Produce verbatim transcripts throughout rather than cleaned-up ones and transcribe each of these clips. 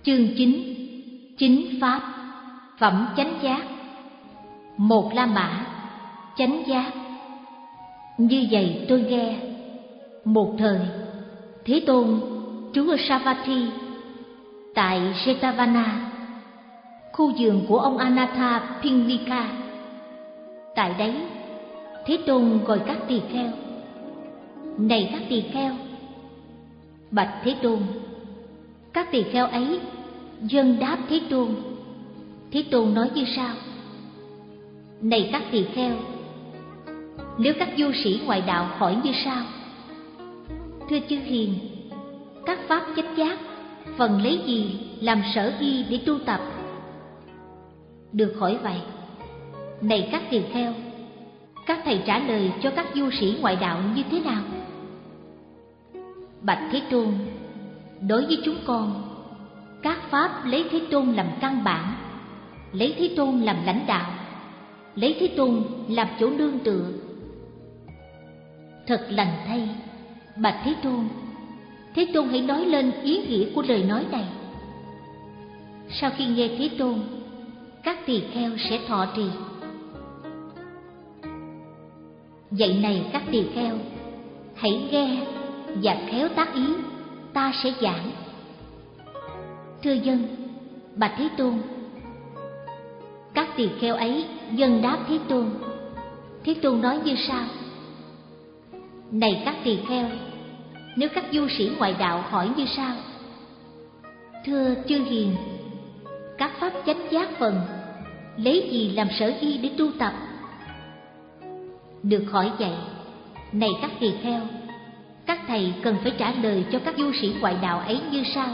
Chương chín. Chính pháp, phẩm chánh giác. Một La Mã, chánh giác. Như vậy tôi nghe, một thời Thế Tôn trú ở Savatthi tại Jetavana, khu vườn của ông Anatha Phindika. Tại đấy, Thế Tôn gọi các tỳ kheo: này các tỳ kheo. Bạch Thế Tôn. Các tỳ kheo ấy vâng đáp Thế Tôn. Thế Tôn nói như sau: này các tỳ kheo, nếu các du sĩ ngoại đạo hỏi như sau: thưa chư hiền, các pháp chánh giác phần lấy gì làm sở y để tu tập? Được hỏi vậy: này các tỳ kheo, các thầy trả lời cho các du sĩ ngoại đạo như thế nào? Bạch Thế Tôn. Đối với chúng con, các pháp lấy Thế Tôn làm căn bản, lấy Thế Tôn làm lãnh đạo, lấy Thế Tôn làm chỗ nương tựa. Thật lành thay, bạch Thế Tôn, Thế Tôn hãy nói lên ý nghĩa của lời nói này. Sau khi nghe Thế Tôn, các tỳ kheo sẽ thọ trì. Vậy này các tỳ kheo, hãy nghe và khéo tác ý, ta sẽ giảng. Thưa dân, bạch Thế Tôn. Các tỳ kheo ấy vâng đáp Thế Tôn. Thế Tôn nói như sau: này các tỳ kheo, nếu các du sĩ ngoại đạo hỏi như sau: thưa chư hiền, các pháp chánh giác phần lấy gì làm sở y để tu tập? Được hỏi vậy: này các tỳ kheo, các thầy cần phải trả lời cho các du sĩ ngoại đạo ấy như sau: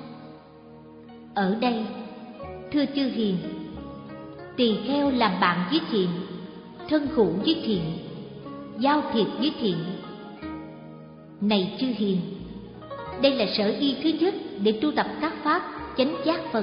ở đây, thưa chư hiền, tỳ kheo làm bạn với thiện, thân hữu với thiện, giao thiệp với thiện. Này chư hiền, đây là sở y thứ nhất để tu tập các pháp chánh giác phần.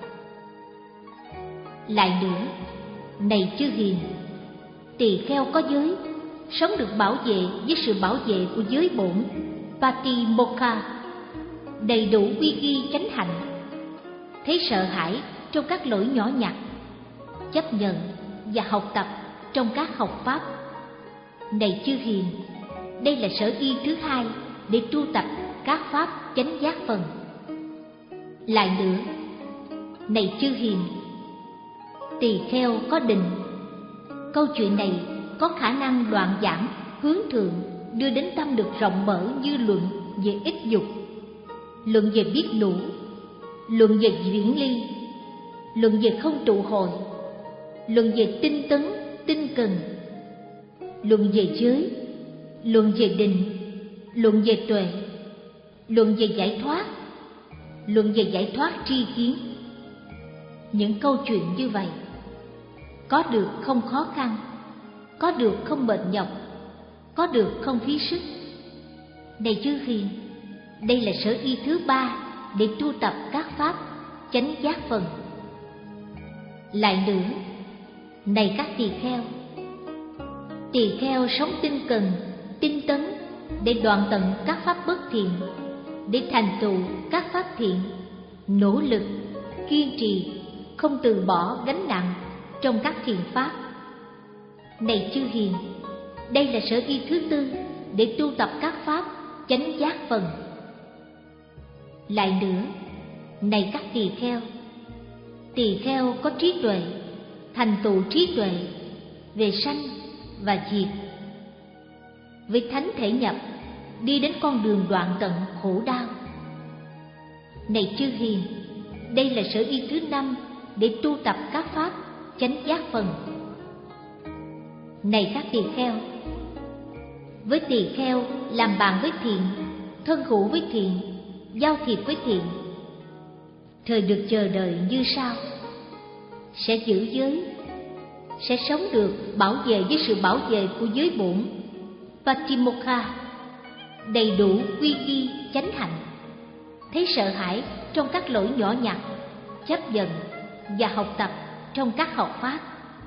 Lại nữa, này chư hiền, tỳ kheo có giới, sống được bảo vệ với sự bảo vệ của giới bổn Patimokkha, đầy đủ quy y chánh hạnh, thấy sợ hãi trong các lỗi nhỏ nhặt, chấp nhận và học tập trong các học pháp. Này chư hiền, đây là sở y thứ hai để tu tập các pháp chánh giác phần. Lại nữa, này chư hiền, tỳ kheo có định. Câu chuyện này có khả năng đoạn giảng hướng thượng, đưa đến tâm được rộng mở như luận về ích dục, luận về biết đủ, luận về viễn ly, luận về không trụ hồi, luận về tinh tấn, tinh cần, luận về giới, luận về định, luận về tuệ, luận về giải thoát, luận về giải thoát tri kiến. Những câu chuyện như vậy có được không khó khăn, có được không mệt nhọc, có được không phí sức. Này chư hiền, đây là sở y thứ ba để tu tập các pháp chánh giác phần. Lại nữa, này các tỳ kheo, tỳ kheo sống tinh cần, tinh tấn để đoạn tận các pháp bất thiện, để thành tựu các pháp thiện, nỗ lực, kiên trì, không từ bỏ gánh nặng trong các thiện pháp. Này chư hiền, đây là sở y thứ tư để tu tập các pháp chánh giác phần. Lại nữa, này các tỳ kheo, tỳ kheo có trí tuệ, thành tựu trí tuệ về sanh và diệt, với thánh thể nhập, đi đến con đường đoạn tận khổ đau. Này chư hiền, đây là sở y thứ năm để tu tập các pháp chánh giác phần. Này các tỳ kheo, với tỳ kheo làm bạn với thiện, thân hữu với thiện, giao thiệp với thiện, thời được chờ đợi như sau: sẽ giữ giới, sẽ sống được bảo vệ với sự bảo vệ của giới bổn Patimokkha, đầy đủ quy y chánh hạnh, thấy sợ hãi trong các lỗi nhỏ nhặt, chấp nhận và học tập trong các học pháp.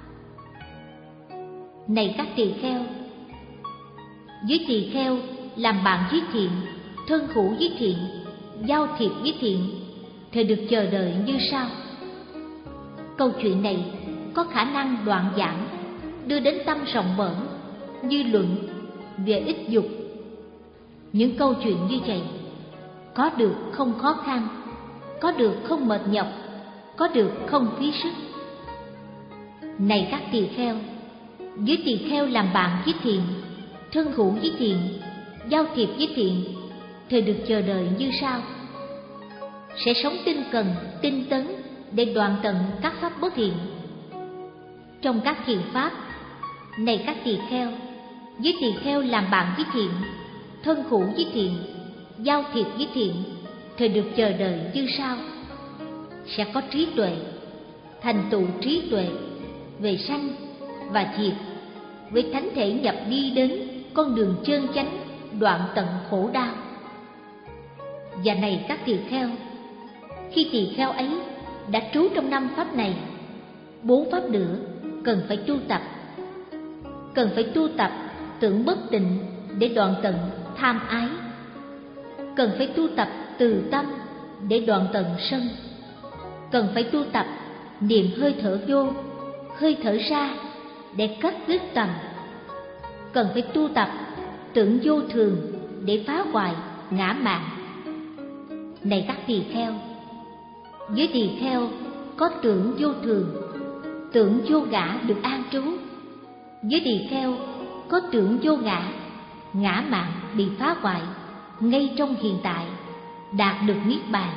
Này các tỳ kheo, với tỳ kheo làm bạn với thiện, thân hữu với thiện, giao thiệp với thiện, thì được chờ đợi như sau. Câu chuyện này có khả năng đoạn giảng, đưa đến tâm rộng mở, như luận về ích dục. Những câu chuyện như vậy, có được không khó khăn, có được không mệt nhọc, có được không phí sức. Này các tỳ kheo, với tỳ kheo làm bạn với thiện, thân hữu với thiện, giao thiệp với thiện, thì được chờ đợi như sau. Sẽ sống tinh cần, tinh tấn để đoạn tận các pháp bất thiện. Trong các thiện pháp, này các tỳ kheo, với tỳ kheo làm bạn với thiện, thân hữu với thiện, giao thiệp với thiện, thì được chờ đợi như sau. Sẽ có trí tuệ, thành tựu trí tuệ về sanh và diệt, với thánh thể nhập đi đến con đường chân chánh, đoạn tận khổ đau. Và này các tỳ kheo, khi tỳ kheo ấy đã trú trong năm pháp này, bốn pháp nữa cần phải tu tập. Cần phải tu tập tưởng bất tịnh để đoạn tận tham ái. Cần phải tu tập từ tâm để đoạn tận sân. Cần phải tu tập niệm hơi thở vô, hơi thở ra để cắt đứt tầm. Cần phải tu tập tưởng vô thường để phá hoại ngã mạn. Này các tỳ kheo, với tỳ kheo có tưởng vô thường, tưởng vô ngã được an trú. Với tỳ kheo có tưởng vô ngã, ngã mạn bị phá hoại ngay trong hiện tại, đạt được niết bàn.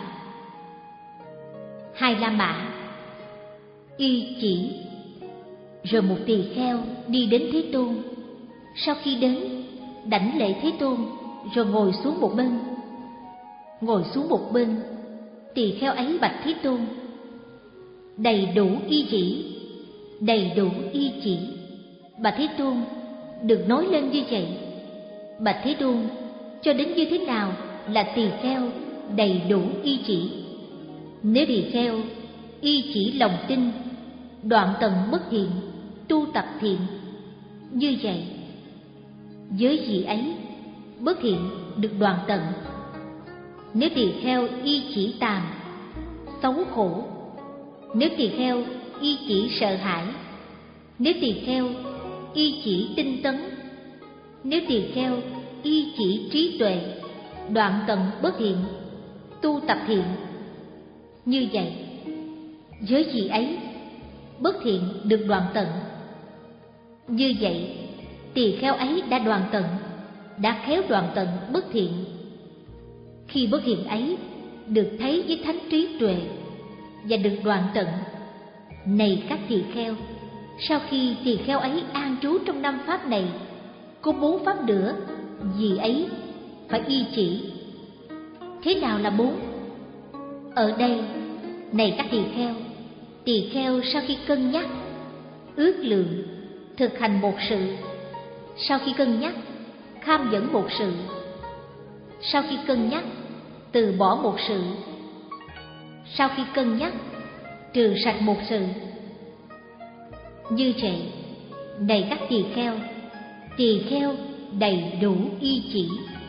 Hai La Mã y chỉ. Rồi một tỳ kheo đi đến Thế Tôn. Sau khi đến, đảnh lễ Thế Tôn, rồi ngồi xuống một bên. Ngồi xuống một bên, tỳ kheo ấy bạch Thế Tôn: đầy đủ y chỉ, đầy đủ y chỉ. Bạch Thế Tôn, đừng nói lên như vậy. Bạch Thế Tôn, cho đến như thế nào là tỳ kheo đầy đủ y chỉ? Nếu tỳ kheo y chỉ lòng tin, đoạn tận bất thiện, tu tập thiện, như vậy với vị ấy bất thiện được đoạn tận. Nếu tỳ kheo y chỉ tàm, xấu khổ. Nếu tỳ kheo y chỉ sợ hãi. Nếu tỳ kheo y chỉ tinh tấn. Nếu tỳ kheo y chỉ trí tuệ, đoạn tận bất thiện, tu tập thiện, như vậy với vị ấy bất thiện được đoạn tận. Như vậy tỳ kheo ấy đã đoạn tận, đã khéo đoạn tận bất thiện. Khi bất thiện ấy được thấy với thánh trí tuệ và được đoạn tận. Này các tỳ kheo, sau khi tỳ kheo ấy an trú trong năm pháp này, có bốn pháp nữa, vì ấy phải y chỉ. Thế nào là bốn? Ở đây, này các tỳ kheo, tỳ kheo sau khi cân nhắc, ước lượng, thực hành một sự. Sau khi cân nhắc, kham dẫn một sự. Sau khi cân nhắc, từ bỏ một sự. Sau khi cân nhắc, trừ sạch một sự. Như vậy, này các tỳ kheo, tỳ kheo đầy đủ y chỉ.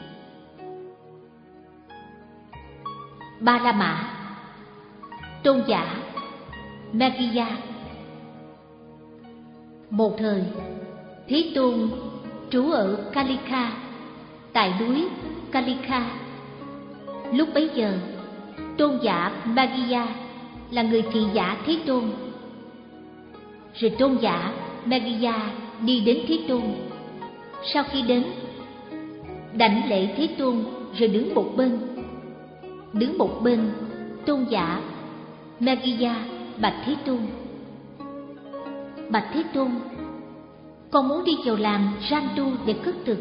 Ba La Mã, tôn giả Maggiya. Một thời, Thế Tôn trú ở Kalika, tại núi Kalika. Lúc bấy giờ, tôn giả Maggiya là người thị giả Thế Tôn. Rồi tôn giả Maggiya đi đến Thế Tôn. Sau khi đến, đảnh lễ Thế Tôn rồi đứng một bên. Đứng một bên, tôn giả Maggiya bạch Thế Tôn: bạch Thế Tôn, con muốn đi vào làng Rantu để cất thực.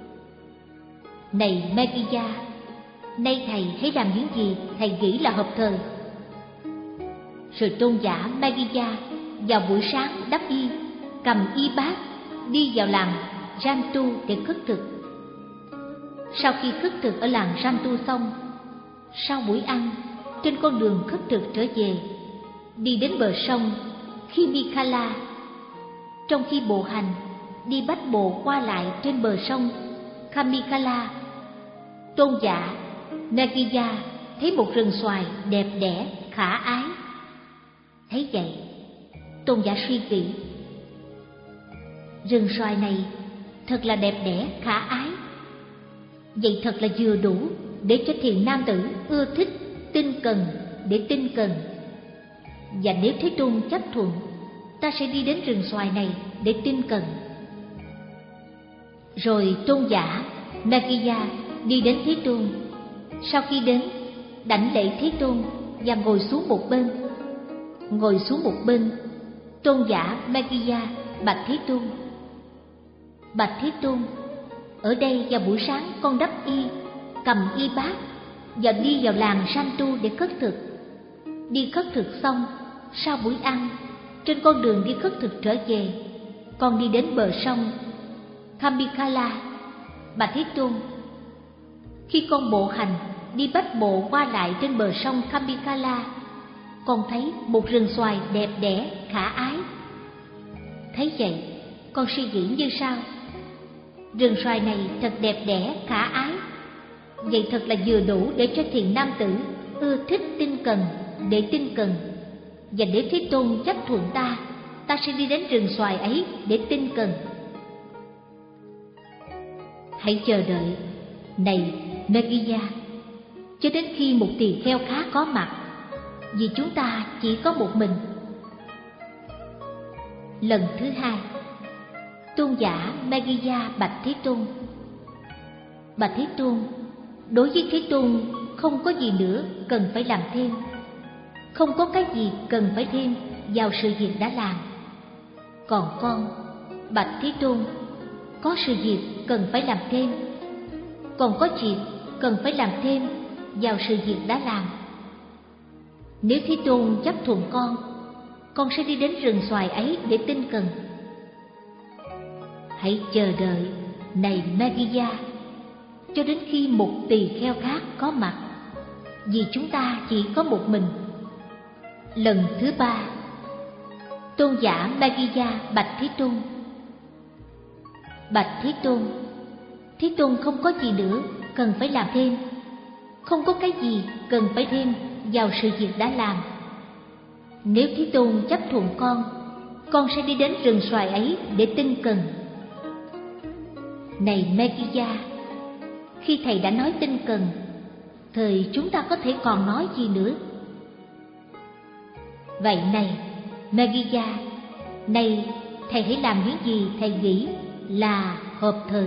Này Maggiya, nay thầy hãy làm những gì thầy nghĩ là hợp thời. Rồi tôn giả Maggiya vào buổi sáng đắp y, cầm y bát đi vào làng Rantu để khất thực. Sau khi khất thực ở làng Rantu xong, sau buổi ăn, trên con đường khất thực trở về, đi đến bờ sông Khimikala. Trong khi bộ hành, đi bách bộ qua lại trên bờ sông Khimikala, tôn giả Maggiya thấy một rừng xoài đẹp đẽ, khả ái. Thấy vậy, tôn giả suy nghĩ, rừng xoài này thật là đẹp đẽ, khả ái. Vậy thật là vừa đủ để cho thiện nam tử ưa thích, tinh cần để tinh cần. Và nếu Thế Tôn chấp thuận, ta sẽ đi đến rừng xoài này để tinh cần. Rồi tôn giả Meggiya đi đến Thế Tôn. Sau khi đến, đảnh lễ Thế Tôn và ngồi xuống một bên. Ngồi xuống một bên, tôn giả Meggiya bạch Thế Tôn: Bạch Thế Tôn, ở đây vào buổi sáng con đắp y, cầm y bát và đi vào làng Santu để khất thực. Đi khất thực xong, sau buổi ăn, trên con đường đi khất thực trở về, con đi đến bờ sông Khambikala. Bạch Thế Tôn, khi con bộ hành đi bách bộ qua lại trên bờ sông Khambikala, con thấy một rừng xoài đẹp đẽ, khả ái. Thấy vậy, con suy nghĩ như sau: rừng xoài này thật đẹp đẽ, khả ái. Vậy thật là vừa đủ để cho thiện nam tử ưa thích, tinh cần để tinh cần. Và nếu Thế Tôn chấp thuận ta, ta sẽ đi đến rừng xoài ấy để tinh cần. Hãy chờ đợi, này Meggiya, cho đến khi một tỳ kheo khác có mặt, vì chúng ta chỉ có một mình. Lần thứ hai, tôn giả Meggiya bạch Thế Tôn: Bạch Thế Tôn, đối với Thế Tôn không có gì nữa cần phải làm thêm, không có cái gì cần phải thêm vào sự việc đã làm. Còn con, bạch Thế Tôn, có sự việc cần phải làm thêm, còn có việc cần phải làm thêm vào sự việc đã làm. Nếu Thế Tôn chấp thuận con, con sẽ đi đến rừng xoài ấy để tinh cần. Hãy chờ đợi, này Meggiya, cho đến khi một tỳ kheo khác có mặt, vì chúng ta chỉ có một mình. Lần thứ ba, tôn giả Meggiya bạch Thế Tôn: Bạch Thế Tôn, Thế Tôn không có gì nữa cần phải làm thêm, không có cái gì cần phải thêm vào sự việc đã làm. Nếu Thế Tôn chấp thuận con, con sẽ đi đến rừng xoài ấy để tinh cần. Này Meggiya, khi thầy đã nói tinh cần, thời chúng ta có thể còn nói gì nữa? Vậy này Meggiya, nay thầy hãy làm những gì thầy nghĩ là hợp thời.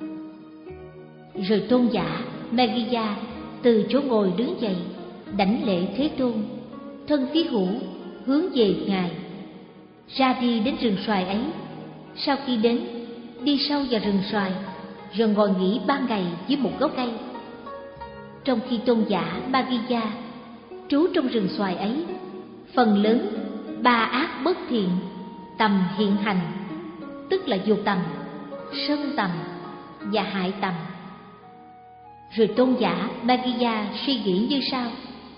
Rồi tôn giả Meggiya từ chỗ ngồi đứng dậy, đảnh lễ Thế Tôn, thân khí hữu hướng về ngài, ra đi đến rừng xoài ấy. Sau khi đến, đi sâu vào rừng xoài, rồi ngồi nghỉ ba ngày dưới một gốc cây. Trong khi tôn giả Meggiya trú trong rừng xoài ấy, phần lớn ba ác bất thiện tầm hiện hành, tức là dục tầm, sân tầm và hại tầm. Rồi tôn giả Meggiya suy nghĩ như sau: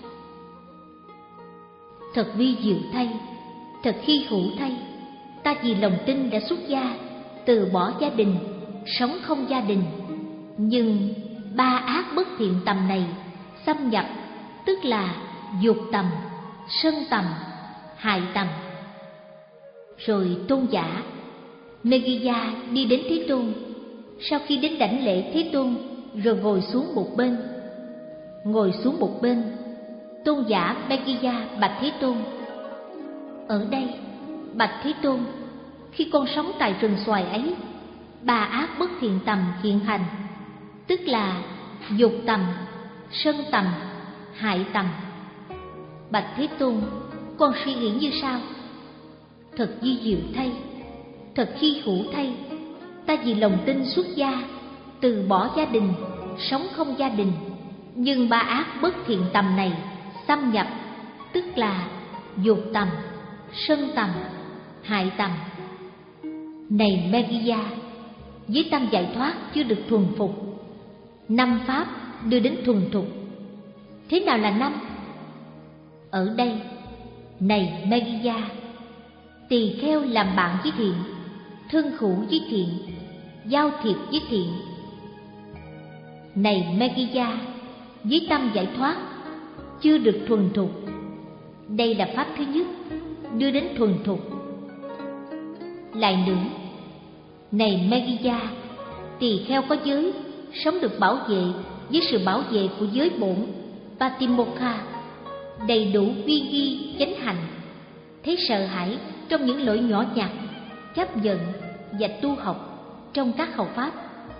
thật vi diệu thay, thật hy hữu thay, ta vì lòng tin đã xuất gia, từ bỏ gia đình, sống không gia đình, nhưng ba ác bất thiện tầm này xâm nhập, tức là dục tầm, sân tầm, hại tầm. Rồi tôn giả Meggiya đi đến Thế Tôn. Sau khi đến đảnh lễ Thế Tôn, rồi ngồi xuống một bên. Ngồi xuống một bên, tôn giả Meggiya bạch Thế Tôn: ở đây, bạch Thế Tôn, khi con sống tại rừng xoài ấy, ba ác bất thiện tầm hiện hành, tức là dục tầm, sân tầm, hại tầm. Bạch Thế Tôn, con suy nghĩ như sau: thật vi diệu thay, thật hy hữu thay, ta vì lòng tin xuất gia, từ bỏ gia đình, sống không gia đình, nhưng ba ác bất thiện tầm này xâm nhập, tức là dục tầm, sân tầm, hại tầm. Này Meggiya, với tâm giải thoát chưa được thuần phục, năm pháp đưa đến thuần thục. Thế nào là năm? Ở đây, này Meggiya, tỳ kheo làm bạn với thiện, thân hữu với thiện, giao thiệp với thiện. Này Meggiya, với tâm giải thoát chưa được thuần thục. Đây là pháp thứ nhất, đưa đến thuần thục. Lại nữa, này Megiddo, tỳ kheo có giới sống được bảo vệ với sự bảo vệ của giới bổn Patimokkha, đầy đủ uy nghi chánh hành, thấy sợ hãi trong những lỗi nhỏ nhặt, chấp nhận và tu học trong các hầu pháp.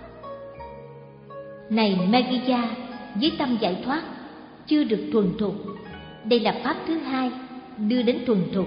Này Megiddo, với tâm giải thoát chưa được thuần thục, đây là pháp thứ hai, đưa đến thuần thục.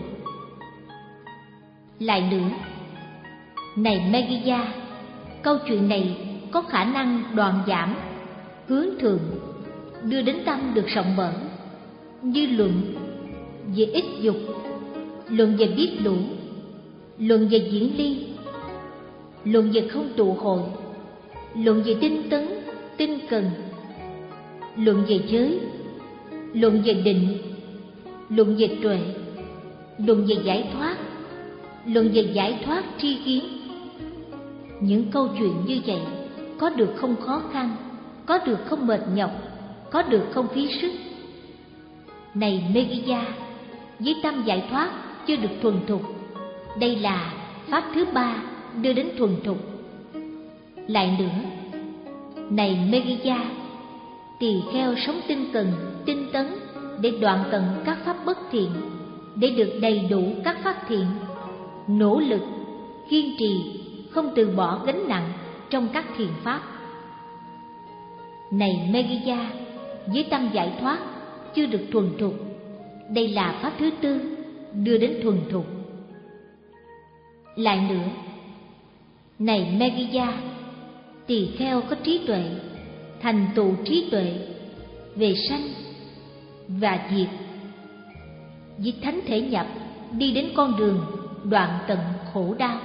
Lại nữa, này Megiddo, câu chuyện này có khả năng đoạn giảm, hướng thượng, đưa đến tâm được rộng mở, như luận về ít dục, luận về biết đủ, luận về diễn ly, luận về không tụ hội, luận về tinh tấn, tinh cần, luận về giới, luận về định, luận về tuệ, luận về giải thoát, luận về giải thoát tri kiến. Những câu chuyện như vậy có được không khó khăn, có được không mệt nhọc, có được không phí sức. Này Megiddo, với tâm giải thoát chưa được thuần thục, đây là pháp thứ ba, đưa đến thuần thục. Lại nữa, này Megiddo, tỳ kheo sống tinh cần, tinh tấn để đoạn tận các pháp bất thiện, để được đầy đủ các pháp thiện, nỗ lực, kiên trì, không từ bỏ gánh nặng trong các thiền pháp. Này Megiddo, với tâm giải thoát chưa được thuần thục, đây là pháp thứ tư, đưa đến thuần thục. Lại nữa, này Megiddo, tỳ kheo có trí tuệ, thành tựu trí tuệ về sanh và diệt, với thánh thể nhập đi đến con đường đoạn tận khổ đau.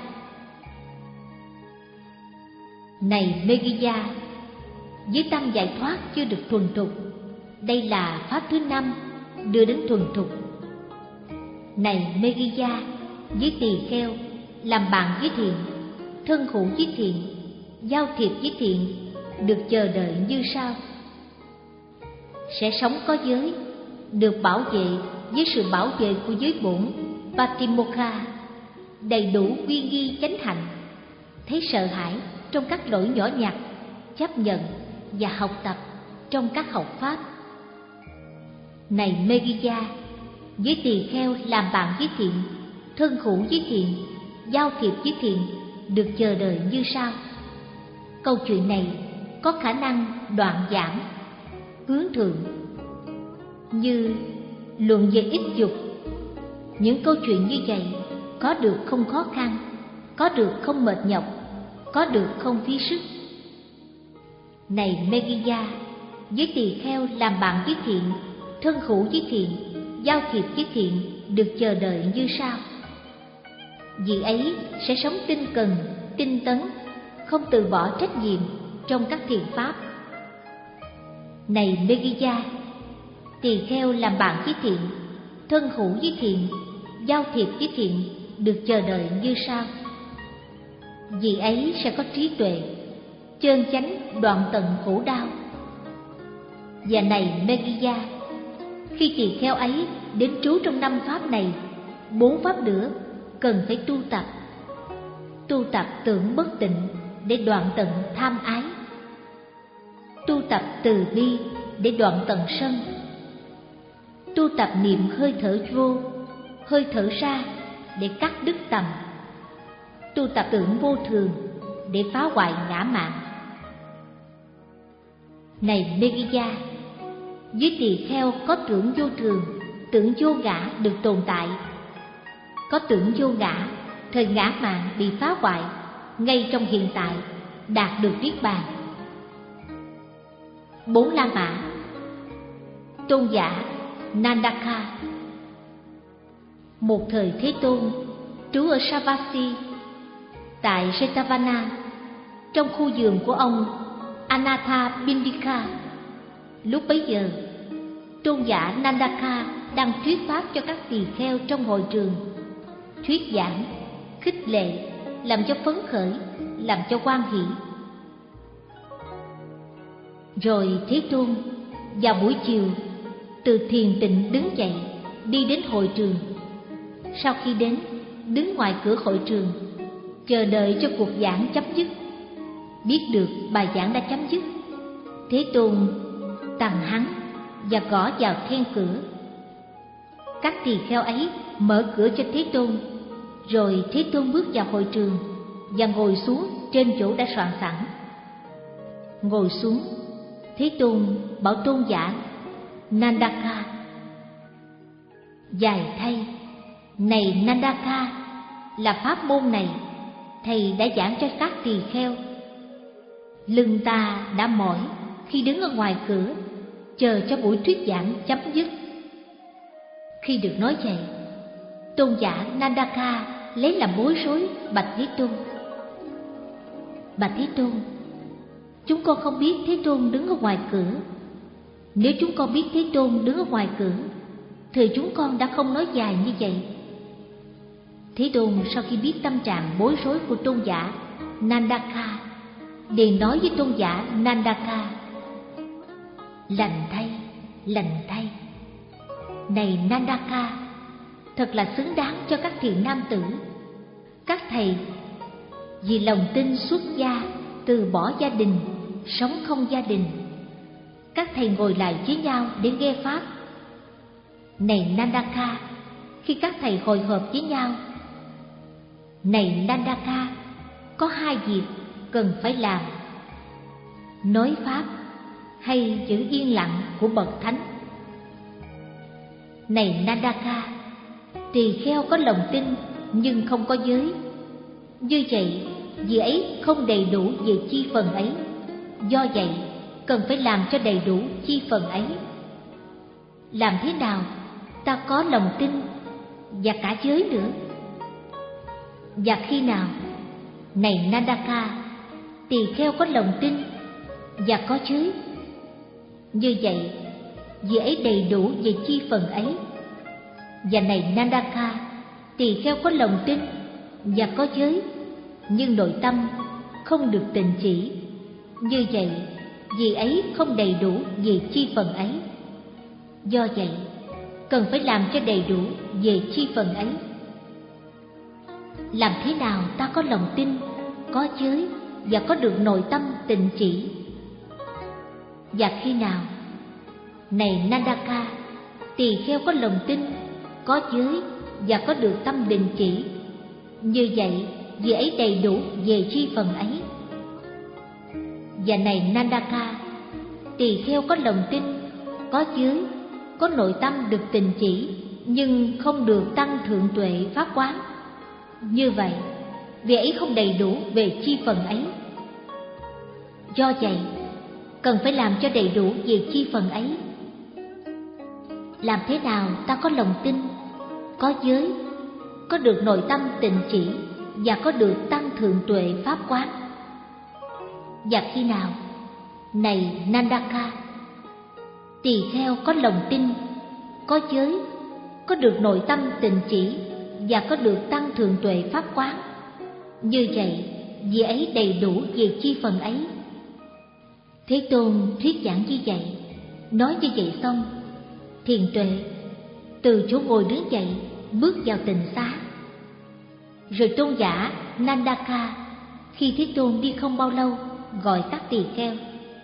Này Megiddo, với tâm giải thoát chưa được thuần thục, đây là pháp thứ năm, đưa đến thuần thục. Này Megiddo, với tỳ kheo làm bạn với thiện, thân hữu với thiện, giao thiệp với thiện, được chờ đợi như sau: sẽ sống có giới, được bảo vệ với sự bảo vệ của giới bổn Patimokkha, đầy đủ uy nghi chánh hạnh, thấy sợ hãi trong các lỗi nhỏ nhặt, chấp nhận và học tập trong các học pháp. Này Megiddo, với tỳ kheo làm bạn với thiện, thân hữu với thiện, giao thiệp với thiện, được chờ đợi như sau. Câu chuyện này có khả năng đoạn giảm, hướng thượng, như luận về ít dục. Những câu chuyện như vậy có được không khó khăn, có được không mệt nhọc, có được không phí sức. Này Megiddo, với tỳ kheo làm bạn với thiện, thân hữu với thiện, giao thiệp với thiện, được chờ đợi như sau. Vị ấy sẽ sống tinh cần, tinh tấn, không từ bỏ trách nhiệm trong các thiền pháp. Này Megiddo, tỳ kheo làm bạn với thiện, thân hữu với thiện, giao thiệp với thiện, được chờ đợi như sau. Vị ấy sẽ có trí tuệ, chơn chánh đoạn tận khổ đau. Và này Megiddo, khi tỳ kheo ấy đến trú trong năm pháp này, bốn pháp nữa cần phải tu tập. Tu tập tưởng bất tịnh để đoạn tận tham ái, tu tập từ bi để đoạn tận sân, tu tập niệm hơi thở vô, hơi thở ra để cắt đứt tầm, tu tập tưởng vô thường để phá hoại ngã mạn. Này Megiddo, với tỳ kheo có tưởng vô thường, tưởng vô ngã được tồn tại. Có tưởng vô ngã, thời ngã mạn bị phá hoại, ngay trong hiện tại đạt được niết bàn. Bốn La Mã. Tôn giả Nandaka. Một thời Thế Tôn trú ở Savatthi tại Jetavana, trong khu vườn của ông Anathapindika. Lúc bấy giờ, tôn giả Nandaka đang thuyết pháp cho các tỳ kheo trong hội trường, thuyết giảng, khích lệ, làm cho phấn khởi, làm cho hoan hỷ. Rồi Thế Tôn vào buổi chiều từ thiền tịnh đứng dậy, đi đến hội trường. Sau khi đến, đứng ngoài cửa hội trường, chờ đợi cho cuộc giảng chấm dứt. Biết được bài giảng đã chấm dứt, Thế Tôn tặng hắn và gõ vào then cửa. Các tỳ kheo ấy mở cửa cho Thế Tôn, rồi Thế Tôn bước vào hội trường và ngồi xuống trên chỗ đã soạn sẵn. Ngồi xuống, Thế Tôn bảo tôn giả Nandaka: dài thay, này Nandaka, là pháp môn này thầy đã giảng cho các tỳ kheo. Lưng ta đã mỏi khi đứng ở ngoài cửa chờ cho buổi thuyết giảng chấm dứt. Khi được nói vậy, tôn giả Nandaka lấy làm bối rối bạch Thế Tôn: Bạch Thế Tôn, chúng con không biết Thế Tôn đứng ở ngoài cửa. Nếu chúng con biết Thế Tôn đứng ở ngoài cửa thì chúng con đã không nói dài như vậy. Thế Tôn sau khi biết tâm trạng bối rối của tôn giả Nandaka, liền nói với tôn giả Nandaka: lành thay, lành thay, này Nandaka, thật là xứng đáng cho các thiện nam tử, các thầy vì lòng tin xuất gia từ bỏ gia đình, sống không gia đình. Các thầy ngồi lại với nhau để nghe pháp. Này Nandaka, khi các thầy hội họp với nhau, này Nandaka, có hai việc cần phải làm: nói pháp hay giữ yên lặng của bậc thánh. Này Nandaka, tỳ kheo có lòng tin nhưng không có giới. Như vậy, vì ấy không đầy đủ về chi phần ấy. Do vậy, cần phải làm cho đầy đủ chi phần ấy. Làm thế nào ta có lòng tin và cả giới nữa? Và khi nào? Này Nandaka, tỳ kheo có lòng tin và có giới. Như vậy, vì ấy đầy đủ về chi phần ấy. Và này Nandaka, tỳ kheo có lòng tin và có giới, nhưng nội tâm không được tịnh chỉ. Như vậy, vì ấy không đầy đủ về chi phần ấy. Do vậy, cần phải làm cho đầy đủ về chi phần ấy. Làm thế nào ta có lòng tin, có giới và có được nội tâm tịnh chỉ? Và khi nào? Này Nandaka, tỳ kheo có lòng tin, có giới và có được tâm định chỉ. Như vậy, vì ấy đầy đủ về chi phần ấy. Và này Nandaka, tỳ kheo có lòng tin, có giới, có nội tâm được tịnh chỉ, nhưng không được tăng thượng tuệ pháp quán. Như vậy, vì ấy không đầy đủ về chi phần ấy. Do vậy, cần phải làm cho đầy đủ về chi phần ấy. Làm thế nào ta có lòng tin, có giới, có được nội tâm tịnh chỉ và có được tăng thượng tuệ pháp quán? Và khi nào? Này Nandaka, tỳ kheo có lòng tin, có giới, có được nội tâm tịnh chỉ và có được tăng thượng tuệ pháp quán. Như vậy, vì ấy đầy đủ về chi phần ấy. Thế Tôn thuyết giảng như vậy. Nói như vậy xong, thiền tuệ từ chỗ ngồi đứng dậy, bước vào tịnh xá. Rồi tôn giả Nandaka, khi Thế Tôn đi không bao lâu, gọi các tỳ kheo: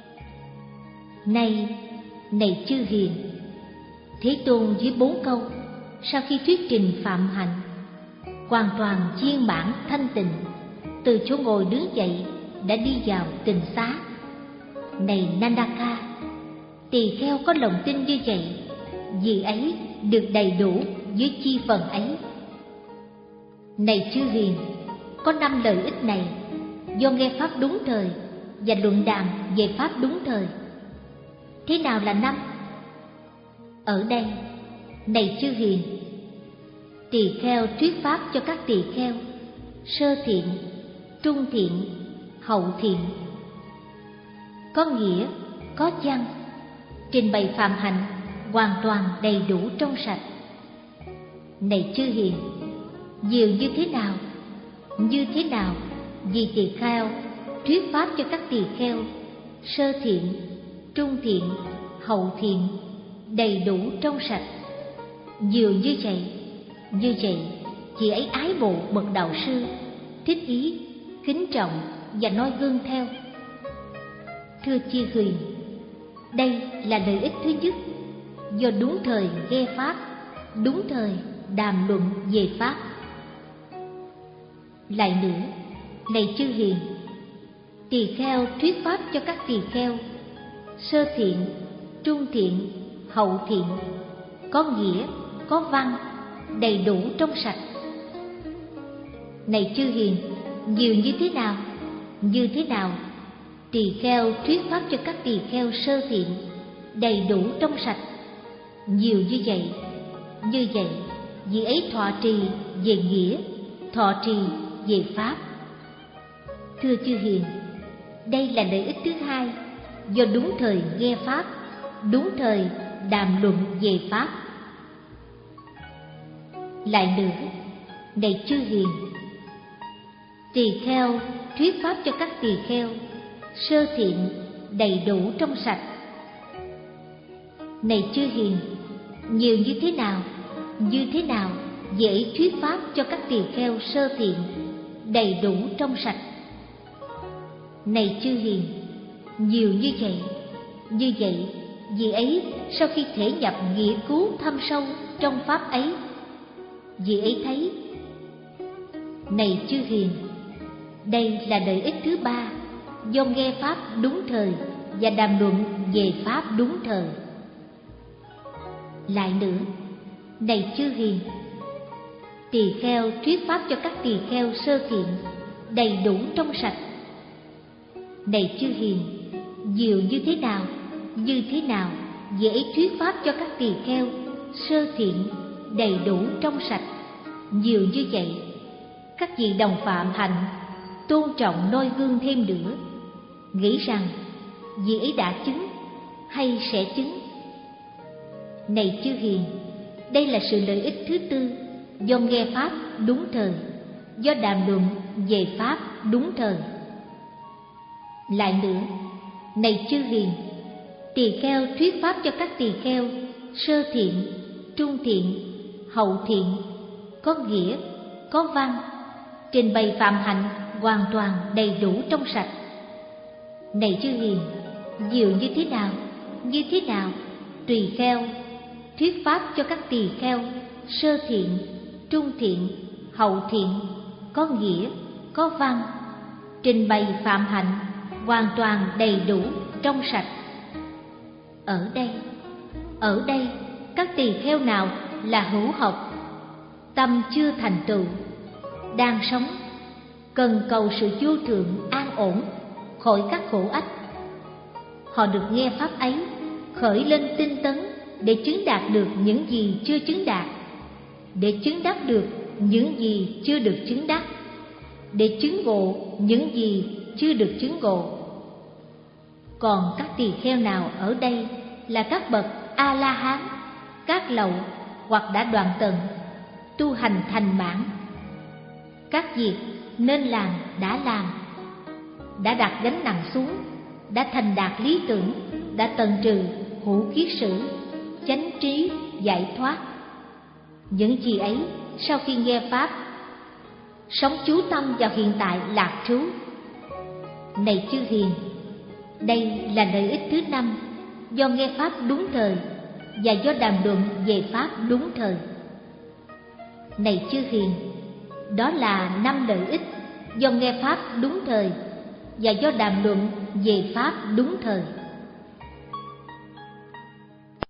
Này, này chư hiền! Thế Tôn với bốn câu, sau khi thuyết trình phạm hạnh, hoàn toàn viên mãn thanh tịnh, từ chỗ ngồi đứng dậy đã đi vào tịnh xá. Này Nandaka, tỳ kheo có lòng tin như vậy, vì ấy được đầy đủ với chi phần ấy. Này chư hiền, có năm lợi ích này do nghe pháp đúng thời và luận đàm về pháp đúng thời. Thế nào là năm? Ở đây, này chư hiền, tỳ kheo thuyết pháp cho các tỳ kheo sơ thiện, trung thiện, hậu thiện. Có nghĩa, có chăng, trình bày phạm hạnh hoàn toàn đầy đủ trong sạch. Này chư hiền, nhiều như thế nào? Như thế nào? Vì tỳ kheo thuyết pháp cho các tỳ kheo sơ thiện, trung thiện, hậu thiện, đầy đủ trong sạch. Nhiều như vậy, như vậy, chị ấy ái mộ bậc đạo sư, thích ý, kính trọng và noi gương theo. Thưa chư huyền, đây là lợi ích thứ nhất, do đúng thời nghe pháp, đúng thời đàm luận về pháp. Lại nữa, này chư hiền, tỳ kheo thuyết pháp cho các tỳ kheo, sơ thiện, trung thiện, hậu thiện, có nghĩa, có văn, đầy đủ trong sạch. Này chư hiền, nhiều như thế nào? Như thế nào? Tỳ kheo thuyết pháp cho các tỳ kheo sơ thiện, đầy đủ trong sạch. Nhiều như vậy, như vậy, vị ấy thọ trì về nghĩa, thọ trì về pháp. Thưa chư hiền, đây là lợi ích thứ hai, do đúng thời nghe pháp, đúng thời đàm luận về pháp. Lại nữa, này chư hiền, tỳ kheo thuyết pháp cho các tỳ kheo, sơ thiện, đầy đủ trong sạch. Này chư hiền, nhiều như thế nào? Như thế nào dễ thuyết pháp cho các tỳ kheo sơ thiện, đầy đủ trong sạch? Này chư hiền, nhiều như vậy, như vậy, vì ấy sau khi thể nhập nghĩa cứu thâm sâu trong pháp ấy, vì ấy thấy. Này chư hiền, đây là lợi ích thứ ba, do nghe pháp đúng thời và đàm luận về pháp đúng thời. Lại nữa, này chư hiền, tỳ kheo thuyết pháp cho các tỳ kheo sơ thiện, đầy đủ trong sạch. Này chư hiền, nhiều như thế nào? Như thế nào dễ thuyết pháp cho các tỳ kheo sơ thiện, đầy đủ trong sạch? Nhiều như vậy, các vị đồng phạm hạnh tôn trọng noi gương thêm nữa, nghĩ rằng vị ấy đã chứng hay sẽ chứng. Này chư hiền, đây là sự lợi ích thứ tư, do nghe pháp đúng thời, do đàm luận về pháp đúng thời. Lại nữa, này chư hiền, tỳ kheo thuyết pháp cho các tỳ kheo sơ thiện, trung thiện, hậu thiện, có nghĩa, có văn, trình bày phạm hạnh hoàn toàn đầy đủ trong sạch. Này chư hiền, nhiều như thế nào? Như thế nào tùy kheo thuyết pháp cho các tỳ kheo sơ thiện, trung thiện, hậu thiện, có nghĩa, có văn, trình bày phạm hạnh hoàn toàn đầy đủ trong sạch. Ở đây, ở đây các tỳ kheo nào là hữu học, tâm chưa thành tựu, đang sống, cần cầu sự vô thượng an ổn khỏi các khổ ách. Họ được nghe pháp ấy, khởi lên tinh tấn để chứng đạt được những gì chưa chứng đạt, để chứng đắc được những gì chưa được chứng đắc, để chứng ngộ những gì chưa được chứng ngộ. Còn các tỳ kheo nào ở đây là các bậc A-la-hán, các lậu hoặc đã đoạn tận, tu hành thành mãn. Các việc nên làm đã làm, đã đặt gánh nặng xuống, đã thành đạt lý tưởng, đã tận trừ hữu kiết sử, chánh trí, giải thoát. Những gì ấy sau khi nghe pháp, sống chú tâm vào hiện tại lạc trú. Này chư hiền, đây là lợi ích thứ năm, do nghe pháp đúng thời và do đàm luận về pháp đúng thời. Này chư hiền, đó là năm lợi ích, do nghe pháp đúng thời và do đàm luận về pháp đúng thời.